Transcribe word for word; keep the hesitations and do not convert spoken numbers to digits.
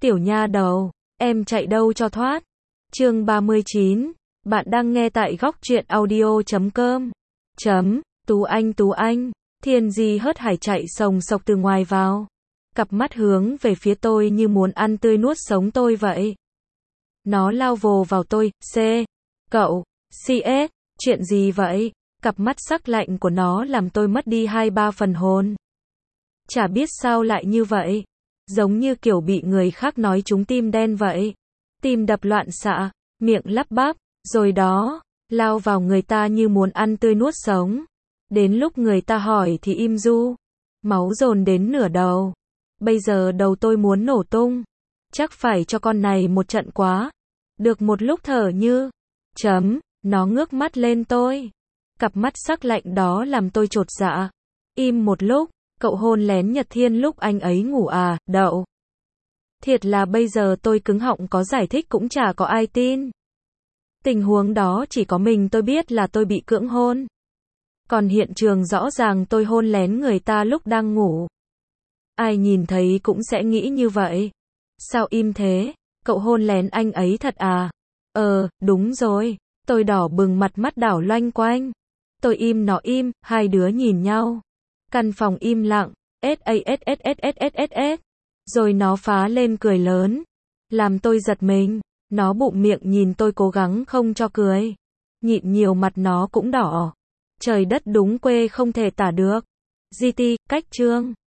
Tiểu nha đầu, em chạy đâu cho thoát. Chương ba mươi chín, bạn đang nghe tại góc truyện audio chấm com. Chấm, Tú Anh Tú Anh, Thiên Di hớt hải chạy sồng sộc từ ngoài vào. Cặp mắt hướng về phía tôi như muốn ăn tươi nuốt sống tôi vậy. Nó lao vồ vào tôi, C. Cậu, xê ét, chuyện gì vậy? Cặp mắt sắc lạnh của nó làm tôi mất đi hai ba phần hồn. Chả biết sao lại như vậy. Giống như kiểu bị người khác nói trúng tim đen vậy. Tim đập loạn xạ, miệng lắp bắp, rồi đó, lao vào người ta như muốn ăn tươi nuốt sống. Đến lúc người ta hỏi thì im du. Máu dồn đến nửa đầu. Bây giờ đầu tôi muốn nổ tung. Chắc phải cho con này một trận quá. Được một lúc thở như. Chấm, nó ngước mắt lên tôi. Cặp mắt sắc lạnh đó làm tôi chột dạ. Im một lúc, cậu hôn lén Nhật Thiên lúc anh ấy ngủ à, đậu. Thiệt là bây giờ tôi cứng họng có giải thích cũng chả có ai tin. Tình huống đó chỉ có mình tôi biết là tôi bị cưỡng hôn. Còn hiện trường rõ ràng tôi hôn lén người ta lúc đang ngủ. Ai nhìn thấy cũng sẽ nghĩ như vậy. Sao im thế? Cậu hôn lén anh ấy thật à? Ờ, đúng rồi. Tôi đỏ bừng mặt mắt đảo loanh quanh. Tôi im nó im, hai đứa nhìn nhau. Căn phòng im lặng, ét a ét ét ét ét ét ét ét. Rồi nó phá lên cười lớn. Làm tôi giật mình. Nó bụng miệng nhìn tôi cố gắng không cho cười. Nhịn nhiều mặt nó cũng đỏ. Trời đất đúng quê không thể tả được. giê tê, cách chương.